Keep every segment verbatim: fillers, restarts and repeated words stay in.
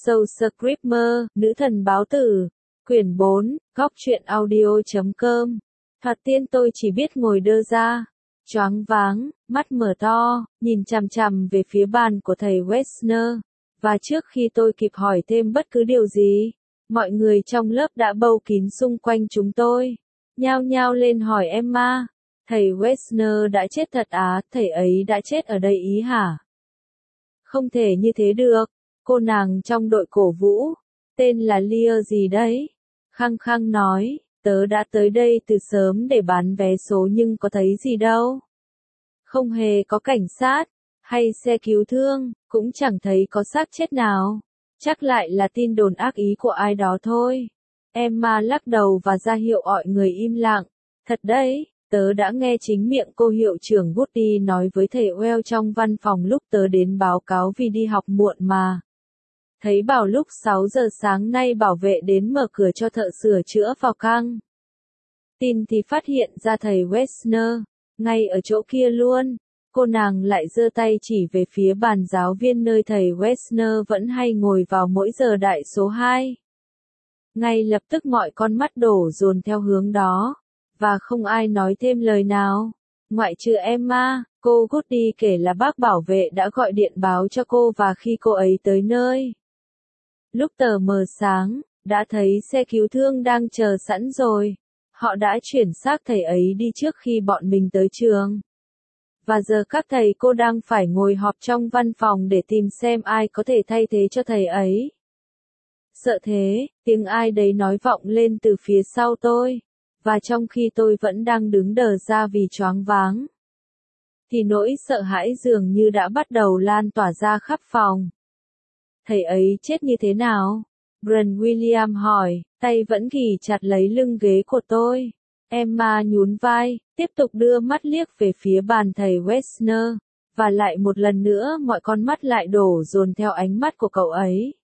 Soul Screamer, Nữ thần báo tử, quyển bốn, góc truyện audio chấm com. Thoạt tiên tôi chỉ biết ngồi đơ ra, choáng váng, mắt mở to, nhìn chằm chằm về phía bàn của thầy Wessner. Và trước khi tôi kịp hỏi thêm bất cứ điều gì, mọi người trong lớp đã bâu kín xung quanh chúng tôi, nhao nhao lên hỏi Emma, thầy Wessner đã chết thật á, thầy ấy đã chết ở đây ý hả? Không thể như thế được, cô nàng trong đội cổ vũ, tên là Lear gì đấy, khăng khăng nói, tớ đã tới đây từ sớm để bán vé số nhưng có thấy gì đâu. Không hề có cảnh sát, hay xe cứu thương, cũng chẳng thấy có xác chết nào. Chắc lại là tin đồn ác ý của ai đó thôi. Emma lắc đầu và ra hiệu mọi người im lặng. Thật đấy, tớ đã nghe chính miệng cô hiệu trưởng Woody nói với thầy Well trong văn phòng lúc tớ đến báo cáo vì đi học muộn mà. Thấy bảo lúc sáu giờ sáng nay bảo vệ đến mở cửa cho thợ sửa chữa vào căng tin thì phát hiện ra thầy Wessner, ngay ở chỗ kia luôn. Cô nàng lại giơ tay chỉ về phía bàn giáo viên nơi thầy Wessner vẫn hay ngồi vào mỗi giờ đại số hai. Ngay lập tức mọi con mắt đổ dồn theo hướng đó, và không ai nói thêm lời nào, ngoại trừ Emma. Cô Goody kể là bác bảo vệ đã gọi điện báo cho cô và khi cô ấy tới nơi, lúc tờ mờ sáng, đã thấy xe cứu thương đang chờ sẵn rồi. Họ đã chuyển xác thầy ấy đi trước khi bọn mình tới trường. Và giờ các thầy cô đang phải ngồi họp trong văn phòng để tìm xem ai có thể thay thế cho thầy ấy. Sợ thế, tiếng ai đấy nói vọng lên từ phía sau tôi. Và trong khi tôi vẫn đang đứng đờ ra vì choáng váng, thì nỗi sợ hãi dường như đã bắt đầu lan tỏa ra khắp phòng. Thầy ấy chết như thế nào? Brent William hỏi, tay vẫn ghì chặt lấy lưng ghế của tôi. Emma nhún vai, tiếp tục đưa mắt liếc về phía bàn thầy Wessner, và lại một lần nữa mọi con mắt lại đổ dồn theo ánh mắt của cậu ấy.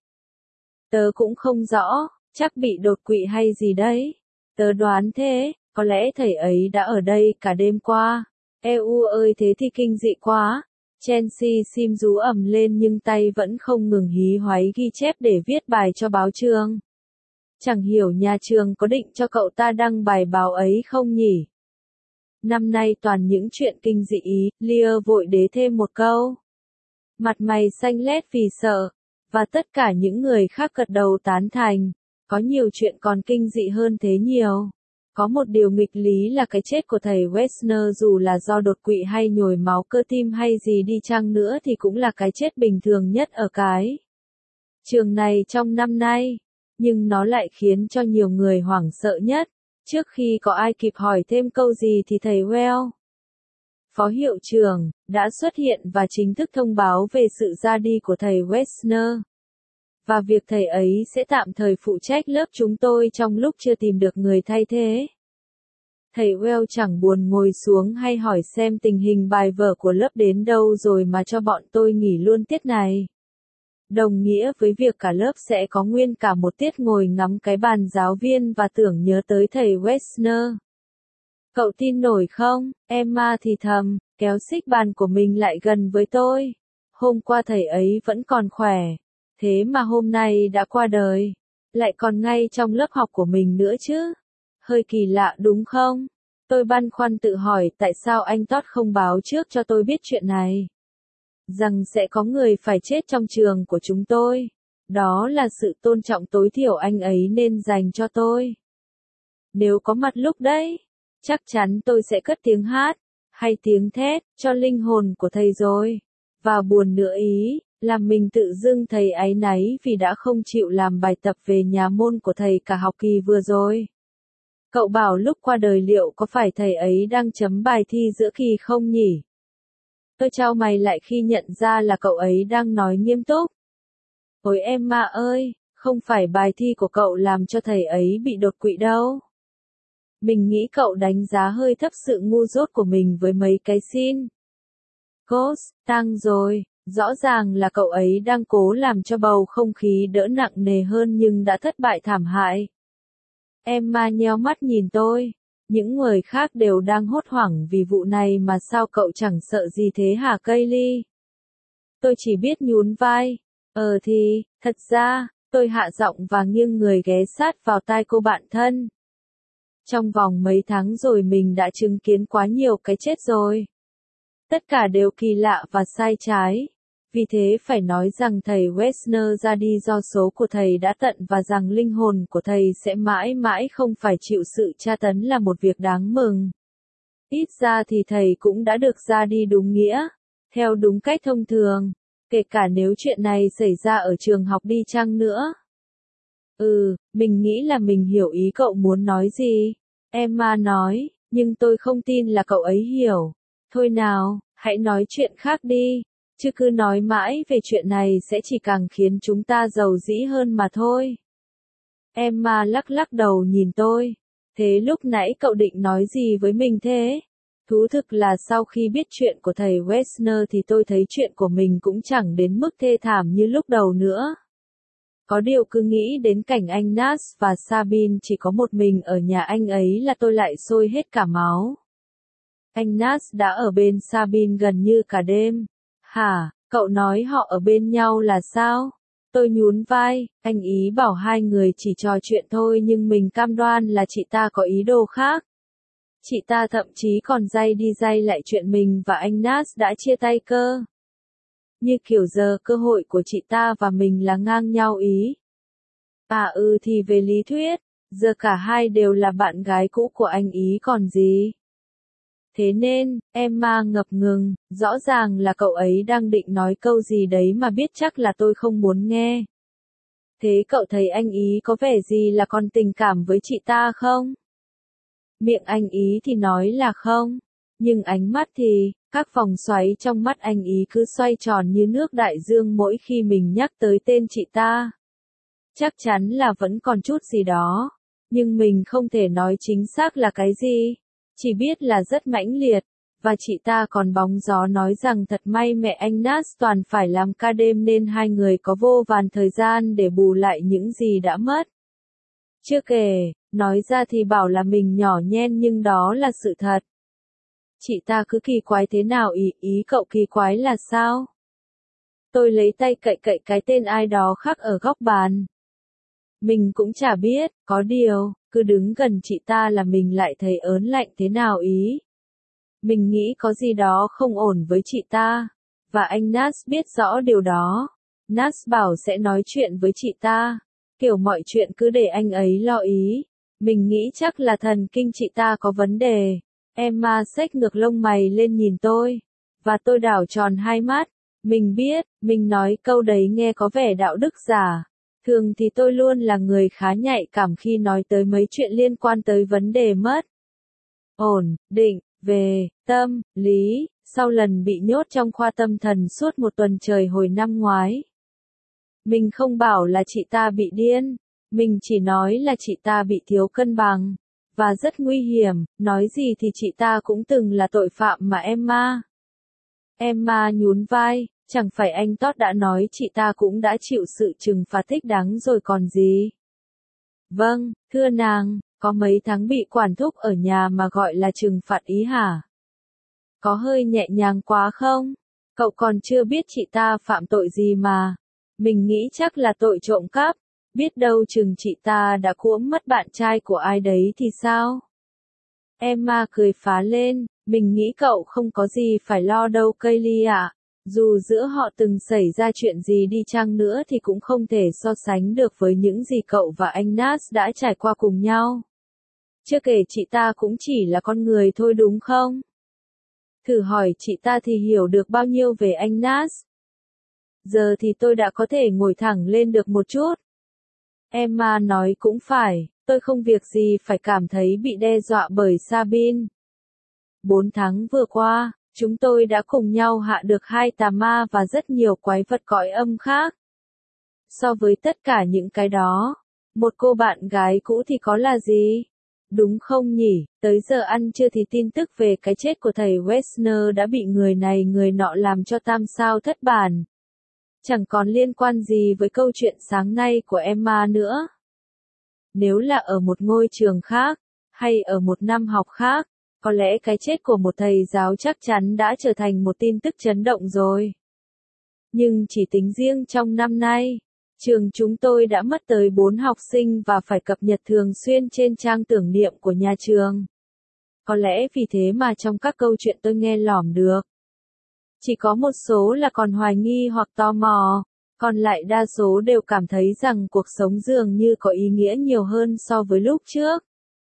Tớ cũng không rõ, chắc bị đột quỵ hay gì đấy. Tớ đoán thế, có lẽ thầy ấy đã ở đây cả đêm qua. Eu ơi thế thì kinh dị quá. Chelsea sim rú ầm lên nhưng tay vẫn không ngừng hí hoáy ghi chép để viết bài cho báo trường. Chẳng hiểu nhà trường có định cho cậu ta đăng bài báo ấy không nhỉ? Năm nay toàn những chuyện kinh dị ý, Lear vội đế thêm một câu. Mặt mày xanh lét vì sợ, và tất cả những người khác gật đầu tán thành. Có nhiều chuyện còn kinh dị hơn thế nhiều. Có một điều nghịch lý là cái chết của thầy Wessner dù là do đột quỵ hay nhồi máu cơ tim hay gì đi chăng nữa thì cũng là cái chết bình thường nhất ở cái trường này trong năm nay. Nhưng nó lại khiến cho nhiều người hoảng sợ nhất. Trước khi có ai kịp hỏi thêm câu gì thì thầy Well, phó hiệu trưởng, đã xuất hiện và chính thức thông báo về sự ra đi của thầy Wessner. Và việc thầy ấy sẽ tạm thời phụ trách lớp chúng tôi trong lúc chưa tìm được người thay thế. Thầy Well chẳng buồn ngồi xuống hay hỏi xem tình hình bài vở của lớp đến đâu rồi mà cho bọn tôi nghỉ luôn tiết này. Đồng nghĩa với việc cả lớp sẽ có nguyên cả một tiết ngồi ngắm cái bàn giáo viên và tưởng nhớ tới thầy Wessner. Cậu tin nổi không? Emma thì thầm, kéo xích bàn của mình lại gần với tôi. Hôm qua thầy ấy vẫn còn khỏe. Thế mà hôm nay đã qua đời. Lại còn ngay trong lớp học của mình nữa chứ. Hơi kỳ lạ đúng không? Tôi băn khoăn tự hỏi tại sao anh Todd không báo trước cho tôi biết chuyện này. Rằng sẽ có người phải chết trong trường của chúng tôi. Đó là sự tôn trọng tối thiểu anh ấy nên dành cho tôi. Nếu có mặt lúc đấy, chắc chắn tôi sẽ cất tiếng hát, hay tiếng thét, cho linh hồn của thầy rồi. Và buồn nữa ý, là mình tự dưng thấy áy náy vì đã không chịu làm bài tập về nhà môn của thầy cả học kỳ vừa rồi. Cậu bảo lúc qua đời liệu có phải thầy ấy đang chấm bài thi giữa kỳ không nhỉ? Tôi chau mày lại khi nhận ra là cậu ấy đang nói nghiêm túc. Ôi Emma ơi, không phải bài thi của cậu làm cho thầy ấy bị đột quỵ đâu. Mình nghĩ cậu đánh giá hơi thấp sự ngu dốt của mình với mấy cái xin. Ghost, tăng rồi, rõ ràng là cậu ấy đang cố làm cho bầu không khí đỡ nặng nề hơn nhưng đã thất bại thảm hại. Emma nheo mắt nhìn tôi. Những người khác đều đang hốt hoảng vì vụ này mà sao cậu chẳng sợ gì thế hả Kaylee? Tôi chỉ biết nhún vai. Ờ thì, thật ra, tôi hạ giọng và nghiêng người ghé sát vào tai cô bạn thân. Trong vòng mấy tháng rồi mình đã chứng kiến quá nhiều cái chết rồi. Tất cả đều kỳ lạ và sai trái. Vì thế phải nói rằng thầy Wessner ra đi do số của thầy đã tận và rằng linh hồn của thầy sẽ mãi mãi không phải chịu sự tra tấn là một việc đáng mừng. Ít ra thì thầy cũng đã được ra đi đúng nghĩa, theo đúng cách thông thường, kể cả nếu chuyện này xảy ra ở trường học đi chăng nữa. Ừ, mình nghĩ là mình hiểu ý cậu muốn nói gì. Emma nói, nhưng tôi không tin là cậu ấy hiểu. Thôi nào, hãy nói chuyện khác đi. Chứ cứ nói mãi về chuyện này sẽ chỉ càng khiến chúng ta giàu dĩ hơn mà thôi. Emma lắc lắc đầu nhìn tôi. Thế lúc nãy cậu định nói gì với mình thế? Thú thực là sau khi biết chuyện của thầy Wessner thì tôi thấy chuyện của mình cũng chẳng đến mức thê thảm như lúc đầu nữa. Có điều cứ nghĩ đến cảnh anh Nas và Sabine chỉ có một mình ở nhà anh ấy là tôi lại sôi hết cả máu. Anh Nas đã ở bên Sabine gần như cả đêm. Hả, cậu nói họ ở bên nhau là sao? Tôi nhún vai, anh ý bảo hai người chỉ trò chuyện thôi nhưng mình cam đoan là chị ta có ý đồ khác. Chị ta thậm chí còn day đi day lại chuyện mình và anh Nas đã chia tay cơ. Như kiểu giờ cơ hội của chị ta và mình là ngang nhau ý. À ừ thì về lý thuyết, giờ cả hai đều là bạn gái cũ của anh ý còn gì. Thế nên, Emma ngập ngừng, rõ ràng là cậu ấy đang định nói câu gì đấy mà biết chắc là tôi không muốn nghe. Thế cậu thấy anh ý có vẻ gì là còn tình cảm với chị ta không? Miệng anh ý thì nói là không, nhưng ánh mắt thì, các vòng xoáy trong mắt anh ý cứ xoay tròn như nước đại dương mỗi khi mình nhắc tới tên chị ta. Chắc chắn là vẫn còn chút gì đó, nhưng mình không thể nói chính xác là cái gì. Chỉ biết là rất mãnh liệt, và chị ta còn bóng gió nói rằng thật may mẹ anh Nas toàn phải làm ca đêm nên hai người có vô vàn thời gian để bù lại những gì đã mất. Chưa kể, nói ra thì bảo là mình nhỏ nhen nhưng đó là sự thật. Chị ta cứ kỳ quái thế nào ý, ý cậu kỳ quái là sao? Tôi lấy tay cậy cậy cái tên ai đó khác ở góc bàn. Mình cũng chả biết, có điều, cứ đứng gần chị ta là mình lại thấy ớn lạnh thế nào ý. Mình nghĩ có gì đó không ổn với chị ta, và anh Nas biết rõ điều đó. Nas bảo sẽ nói chuyện với chị ta, kiểu mọi chuyện cứ để anh ấy lo ý. Mình nghĩ chắc là thần kinh chị ta có vấn đề. Emma xếch ngược lông mày lên nhìn tôi, và tôi đảo tròn hai mắt. Mình biết, mình nói câu đấy nghe có vẻ đạo đức giả. Thường thì tôi luôn là người khá nhạy cảm khi nói tới mấy chuyện liên quan tới vấn đề mất ổn định về tâm lý, sau lần bị nhốt trong khoa tâm thần suốt một tuần trời hồi năm ngoái. Mình không bảo là chị ta bị điên, mình chỉ nói là chị ta bị thiếu cân bằng, và rất nguy hiểm, nói gì thì chị ta cũng từng là tội phạm mà Emma. Emma nhún vai. Chẳng phải anh Todd đã nói chị ta cũng đã chịu sự trừng phạt thích đáng rồi còn gì. Vâng, thưa nàng, có mấy tháng bị quản thúc ở nhà mà gọi là trừng phạt ý hả? Có hơi nhẹ nhàng quá không? Cậu còn chưa biết chị ta phạm tội gì mà. Mình nghĩ chắc là tội trộm cắp, biết đâu chừng chị ta đã cuỗm mất bạn trai của ai đấy thì sao? Emma cười phá lên, mình nghĩ cậu không có gì phải lo đâu Kaylee ạ. Dù giữa họ từng xảy ra chuyện gì đi chăng nữa thì cũng không thể so sánh được với những gì cậu và anh Nas đã trải qua cùng nhau. Chưa kể chị ta cũng chỉ là con người thôi đúng không? Thử hỏi chị ta thì hiểu được bao nhiêu về anh Nas. Giờ thì tôi đã có thể ngồi thẳng lên được một chút. Emma nói cũng phải, tôi không việc gì phải cảm thấy bị đe dọa bởi Sabine. Bốn tháng vừa qua, chúng tôi đã cùng nhau hạ được hai tà ma và rất nhiều quái vật cõi âm khác. So với tất cả những cái đó, một cô bạn gái cũ thì có là gì? Đúng không nhỉ? Tới giờ ăn trưa thì tin tức về cái chết của thầy Wessner đã bị người này người nọ làm cho tam sao thất bản. Chẳng còn liên quan gì với câu chuyện sáng nay của Emma nữa. Nếu là ở một ngôi trường khác, hay ở một năm học khác, có lẽ cái chết của một thầy giáo chắc chắn đã trở thành một tin tức chấn động rồi. Nhưng chỉ tính riêng trong năm nay, trường chúng tôi đã mất tới bốn học sinh và phải cập nhật thường xuyên trên trang tưởng niệm của nhà trường. Có lẽ vì thế mà trong các câu chuyện tôi nghe lỏm được. Chỉ có một số là còn hoài nghi hoặc tò mò, còn lại đa số đều cảm thấy rằng cuộc sống dường như có ý nghĩa nhiều hơn so với lúc trước.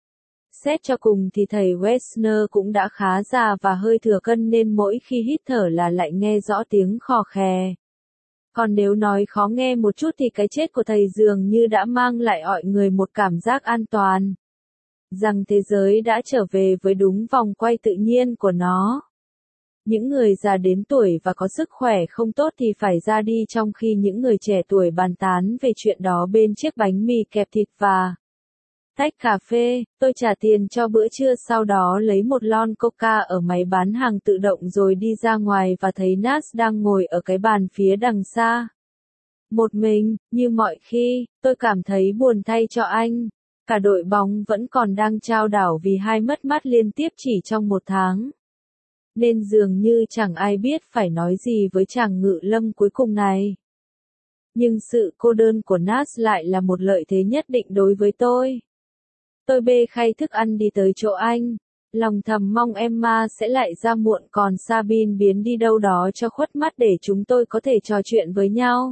Xét cho cùng thì thầy Wessner cũng đã khá già và hơi thừa cân nên mỗi khi hít thở là lại nghe rõ tiếng khò khè. Còn nếu nói khó nghe một chút thì cái chết của thầy dường như đã mang lại mọi người một cảm giác an toàn. Rằng thế giới đã trở về với đúng vòng quay tự nhiên của nó. Những người già đến tuổi và có sức khỏe không tốt thì phải ra đi trong khi những người trẻ tuổi bàn tán về chuyện đó bên chiếc bánh mì kẹp thịt và tách cà phê. Tôi trả tiền cho bữa trưa sau đó lấy một lon coca ở máy bán hàng tự động rồi đi ra ngoài và thấy Nas đang ngồi ở cái bàn phía đằng xa. Một mình, như mọi khi, tôi cảm thấy buồn thay cho anh. Cả đội bóng vẫn còn đang chao đảo vì hai mất mát liên tiếp chỉ trong một tháng. Nên dường như chẳng ai biết phải nói gì với chàng ngự lâm cuối cùng này. Nhưng sự cô đơn của Nas lại là một lợi thế nhất định đối với tôi. Tôi bê khay thức ăn đi tới chỗ anh, lòng thầm mong Emma sẽ lại ra muộn còn Sabine biến đi đâu đó cho khuất mắt để chúng tôi có thể trò chuyện với nhau.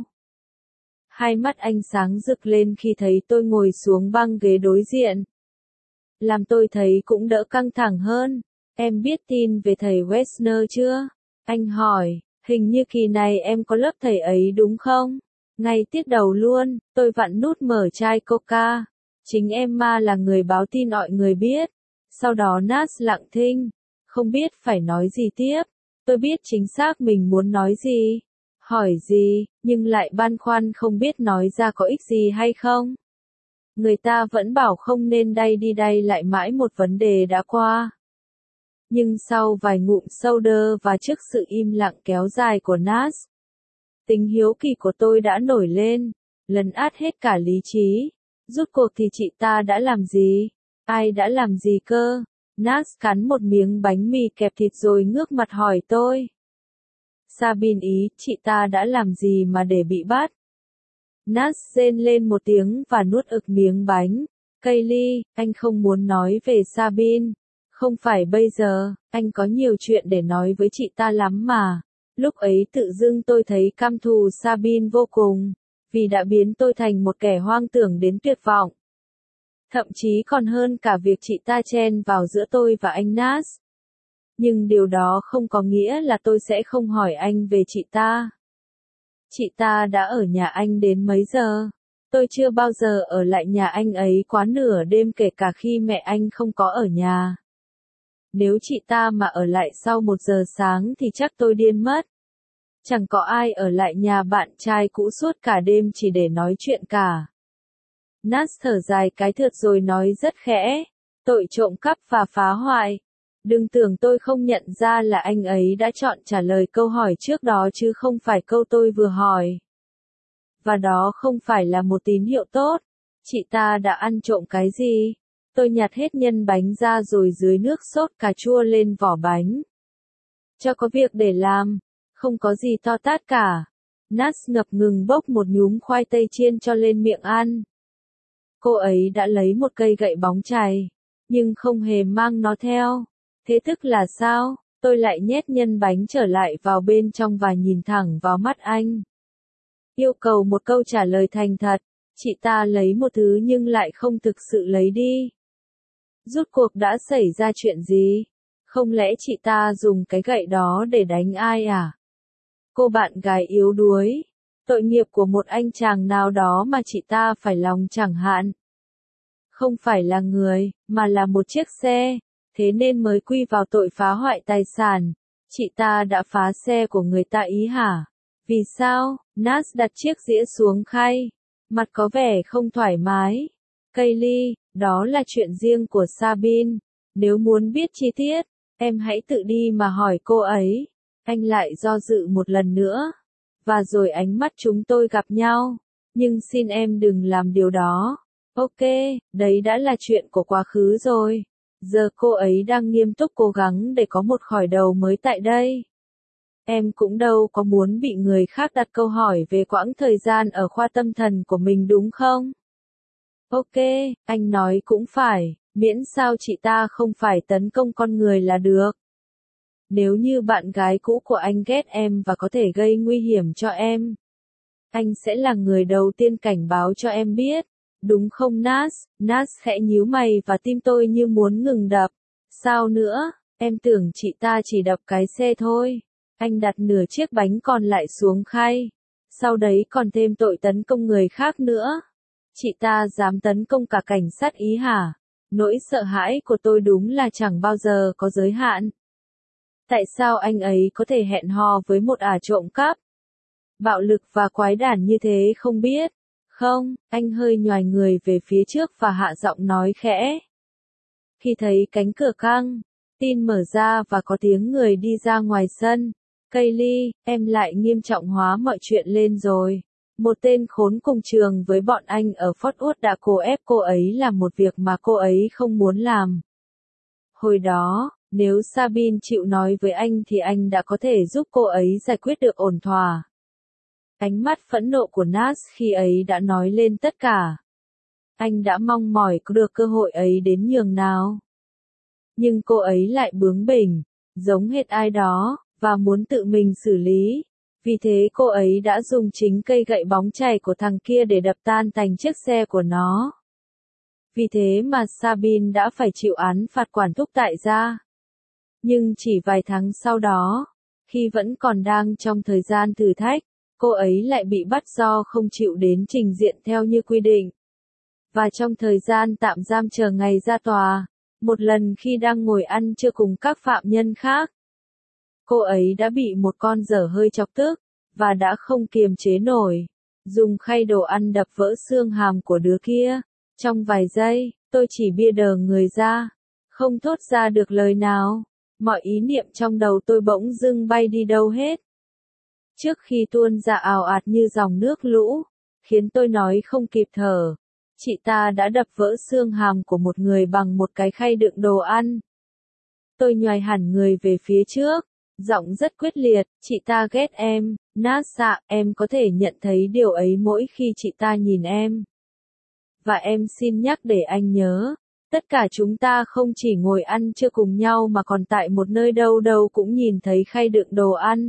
Hai mắt anh sáng rực lên khi thấy tôi ngồi xuống băng ghế đối diện. Làm tôi thấy cũng đỡ căng thẳng hơn. Em biết tin về thầy Wessner chưa? Anh hỏi, hình như kỳ này em có lớp thầy ấy đúng không? Ngay tiết đầu luôn, tôi vặn nút mở chai coca. Chính Emma là người báo tin mọi người biết. Sau đó Nas lặng thinh, không biết phải nói gì tiếp. Tôi biết chính xác mình muốn nói gì, hỏi gì, nhưng lại băn khoăn không biết nói ra có ích gì hay không. Người ta vẫn bảo không nên đay đi đay lại mãi một vấn đề đã qua. Nhưng sau vài ngụm soda và trước sự im lặng kéo dài của Nas, tính hiếu kỳ của tôi đã nổi lên, lấn át hết cả lý trí. Rút cuộc thì chị ta đã làm gì? Ai đã làm gì cơ? Nas cắn một miếng bánh mì kẹp thịt rồi ngước mặt hỏi tôi. Sabine ý, chị ta đã làm gì mà để bị bắt? Nas rên lên một tiếng và nuốt ực miếng bánh. Kaylee, anh không muốn nói về Sabine. Không phải bây giờ, anh có nhiều chuyện để nói với chị ta lắm mà. Lúc ấy tự dưng tôi thấy căm thù Sabine vô cùng, vì đã biến tôi thành một kẻ hoang tưởng đến tuyệt vọng. Thậm chí còn hơn cả việc chị ta chen vào giữa tôi và anh Nas. Nhưng điều đó không có nghĩa là tôi sẽ không hỏi anh về chị ta. Chị ta đã ở nhà anh đến mấy giờ? Tôi chưa bao giờ ở lại nhà anh ấy quá nửa đêm kể cả khi mẹ anh không có ở nhà. Nếu chị ta mà ở lại sau một giờ sáng thì chắc tôi điên mất. Chẳng có ai ở lại nhà bạn trai cũ suốt cả đêm chỉ để nói chuyện cả. Nas thở dài cái thượt rồi nói rất khẽ, tội trộm cắp và phá hoại. Đừng tưởng tôi không nhận ra là anh ấy đã chọn trả lời câu hỏi trước đó chứ không phải câu tôi vừa hỏi. Và đó không phải là một tín hiệu tốt. Chị ta đã ăn trộm cái gì? Tôi nhặt hết nhân bánh ra rồi dưới nước sốt cà chua lên vỏ bánh. Cho có việc để làm, không có gì to tát cả. Nas ngập ngừng bốc một nhúm khoai tây chiên cho lên miệng ăn. Cô ấy đã lấy một cây gậy bóng chày, nhưng không hề mang nó theo. Thế tức là sao? Tôi lại nhét nhân bánh trở lại vào bên trong và nhìn thẳng vào mắt anh. Yêu cầu một câu trả lời thành thật. Chị ta lấy một thứ nhưng lại không thực sự lấy đi. Rốt cuộc đã xảy ra chuyện gì? Không lẽ chị ta dùng cái gậy đó để đánh ai à? Cô bạn gái yếu đuối. Tội nghiệp của một anh chàng nào đó mà chị ta phải lòng chẳng hạn. Không phải là người, mà là một chiếc xe. Thế nên mới quy vào tội phá hoại tài sản. Chị ta đã phá xe của người ta ý hả? Vì sao? Nas đặt chiếc dĩa xuống khay. Mặt có vẻ không thoải mái. Kaylee, đó là chuyện riêng của Sabine. Nếu muốn biết chi tiết, em hãy tự đi mà hỏi cô ấy. Anh lại do dự một lần nữa. Và rồi ánh mắt chúng tôi gặp nhau. Nhưng xin em đừng làm điều đó. Ok, đấy đã là chuyện của quá khứ rồi. Giờ cô ấy đang nghiêm túc cố gắng để có một khởi đầu mới tại đây. Em cũng đâu có muốn bị người khác đặt câu hỏi về quãng thời gian ở khoa tâm thần của mình đúng không? Ok, anh nói cũng phải, miễn sao chị ta không phải tấn công con người là được. Nếu như bạn gái cũ của anh ghét em và có thể gây nguy hiểm cho em, anh sẽ là người đầu tiên cảnh báo cho em biết. Đúng không Nas? Nas khẽ nhíu mày và tim tôi như muốn ngừng đập. Sao nữa? Em tưởng chị ta chỉ đập cái xe thôi. Anh đặt nửa chiếc bánh còn lại xuống khay. Sau đấy còn thêm tội tấn công người khác nữa. Chị ta dám tấn công cả cảnh sát Ý hả? Nỗi sợ hãi của tôi đúng là chẳng bao giờ có giới hạn. Tại sao anh ấy có thể hẹn hò với một ả trộm cắp? Bạo lực và quái đản như thế không biết. Không, anh hơi nhoài người về phía trước và hạ giọng nói khẽ. Khi thấy cánh cửa căng, tin mở ra và có tiếng người đi ra ngoài sân. Kaylee, em lại nghiêm trọng hóa mọi chuyện lên rồi. Một tên khốn cùng trường với bọn anh ở Fort Worth đã cố ép cô ấy làm một việc mà cô ấy không muốn làm. Hồi đó, nếu Sabine chịu nói với anh thì anh đã có thể giúp cô ấy giải quyết được ổn thỏa. Ánh mắt phẫn nộ của Nas khi ấy đã nói lên tất cả. Anh đã mong mỏi có được cơ hội ấy đến nhường nào. Nhưng cô ấy lại bướng bỉnh, giống hệt ai đó, và muốn tự mình xử lý. Vì thế cô ấy đã dùng chính cây gậy bóng chày của thằng kia để đập tan tành chiếc xe của nó. Vì thế mà Sabine đã phải chịu án phạt quản thúc tại gia. Nhưng chỉ vài tháng sau đó, khi vẫn còn đang trong thời gian thử thách, cô ấy lại bị bắt do không chịu đến trình diện theo như quy định. Và trong thời gian tạm giam chờ ngày ra tòa, một lần khi đang ngồi ăn trưa cùng các phạm nhân khác, cô ấy đã bị một con dở hơi chọc tức, và đã không kiềm chế nổi, dùng khay đồ ăn đập vỡ xương hàm của đứa kia. Trong vài giây, tôi chỉ bia đờ người ra, không thốt ra được lời nào. Mọi ý niệm trong đầu tôi bỗng dưng bay đi đâu hết. Trước khi tuôn ra ào ạt như dòng nước lũ, khiến tôi nói không kịp thở. Chị ta đã đập vỡ xương hàm của một người bằng một cái khay đựng đồ ăn. Tôi nhoài hẳn người về phía trước, giọng rất quyết liệt, chị ta ghét em, Nasa, em có thể nhận thấy điều ấy mỗi khi chị ta nhìn em. Và em xin nhắc để anh nhớ, tất cả chúng ta không chỉ ngồi ăn trưa cùng nhau mà còn tại một nơi đâu đâu cũng nhìn thấy khay đựng đồ ăn.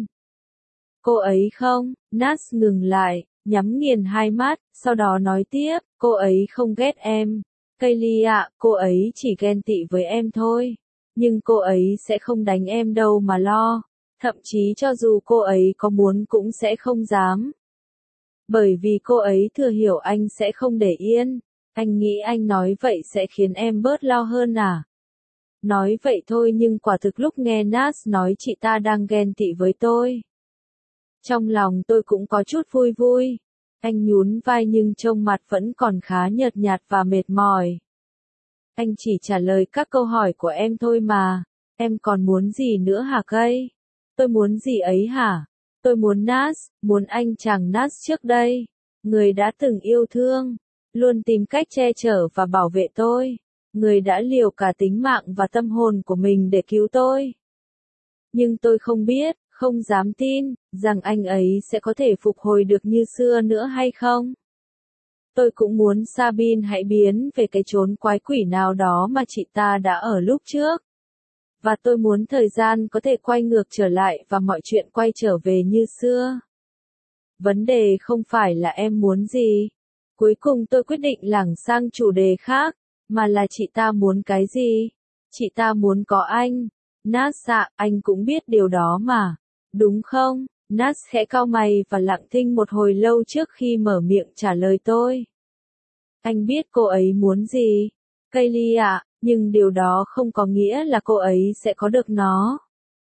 Cô ấy không, Nas ngừng lại, nhắm nghiền hai mắt, sau đó nói tiếp, cô ấy không ghét em. Kaylee ạ, cô ấy chỉ ghen tị với em thôi. Nhưng cô ấy sẽ không đánh em đâu mà lo. Thậm chí cho dù cô ấy có muốn cũng sẽ không dám. Bởi vì cô ấy thừa hiểu anh sẽ không để yên. Anh nghĩ anh nói vậy sẽ khiến em bớt lo hơn à? Nói vậy thôi nhưng quả thực lúc nghe Nas nói chị ta đang ghen tị với tôi. Trong lòng tôi cũng có chút vui vui. Anh nhún vai nhưng trông mặt vẫn còn khá nhợt nhạt và mệt mỏi. Anh chỉ trả lời các câu hỏi của em thôi mà. Em còn muốn gì nữa hả Kay? Tôi muốn gì ấy hả? Tôi muốn Nas, muốn anh chàng Nas trước đây. Người đã từng yêu thương, luôn tìm cách che chở và bảo vệ tôi. Người đã liều cả tính mạng và tâm hồn của mình để cứu tôi. Nhưng tôi không biết, không dám tin, rằng anh ấy sẽ có thể phục hồi được như xưa nữa hay không? Tôi cũng muốn Sabine hãy biến về cái chốn quái quỷ nào đó mà chị ta đã ở lúc trước. Và tôi muốn thời gian có thể quay ngược trở lại và mọi chuyện quay trở về như xưa. Vấn đề không phải là em muốn gì. Cuối cùng tôi quyết định lảng sang chủ đề khác, mà là chị ta muốn cái gì? Chị ta muốn có anh. Nas ạ, anh cũng biết điều đó mà. Đúng không? Nas khẽ cau mày và lặng thinh một hồi lâu trước khi mở miệng trả lời tôi. Anh biết cô ấy muốn gì? Kaylee ạ, nhưng điều đó không có nghĩa là cô ấy sẽ có được nó.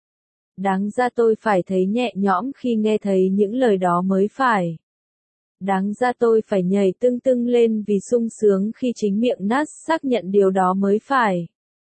Đáng ra tôi phải thấy nhẹ nhõm khi nghe thấy những lời đó mới phải. Đáng ra tôi phải nhảy tưng tưng lên vì sung sướng khi chính miệng Nas xác nhận điều đó mới phải.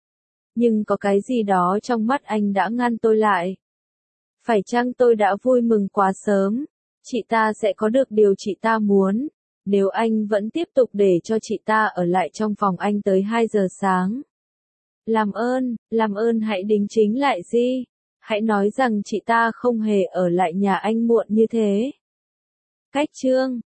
Nhưng có cái gì đó trong mắt anh đã ngăn tôi lại. Phải chăng tôi đã vui mừng quá sớm? Chị ta sẽ có được điều chị ta muốn, nếu anh vẫn tiếp tục để cho chị ta ở lại trong phòng anh tới hai giờ sáng. Làm ơn, làm ơn hãy đính chính lại đi. hãy nói rằng chị ta không hề ở lại nhà anh muộn như thế. Cách chương